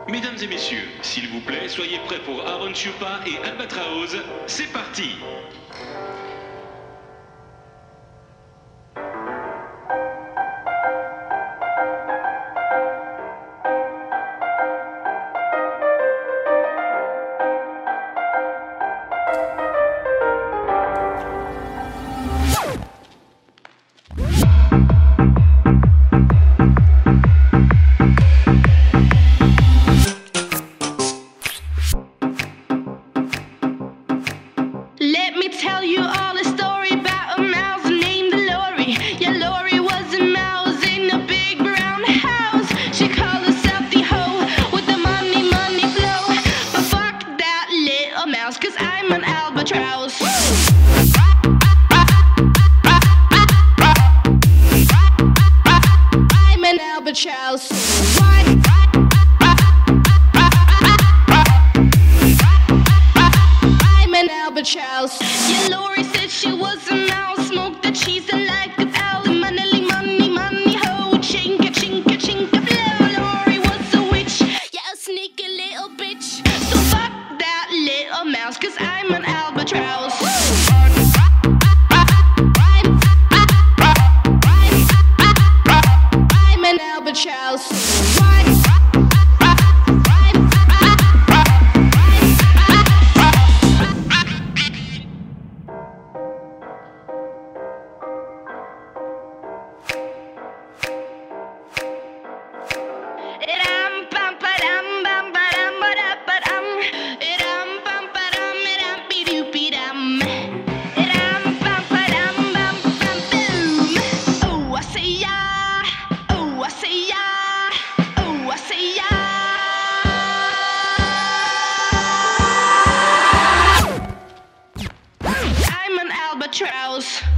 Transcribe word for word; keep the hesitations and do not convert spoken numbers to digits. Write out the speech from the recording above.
Mesdames et messieurs, s'il vous plaît, soyez prêts pour Aaron Chupa et Albatraoz. C'est parti! Let me tell you all a story about a mouse named Lori. Yeah, Lori was a mouse in a big brown house. She called herself the hoe with the money, money flow. But fuck that little mouse, cause I'm an albatross. I'm an albatross. Albatross. Yeah, Lori said she was a mouse, smoked the cheese and like a owl. Money, money, money, ho, chinka, chinka, chinka, blow. Lori was a witch, yeah, a sneaky little bitch. So fuck that little mouse, cause I'm an albatross. I'm an albatross. Albatross.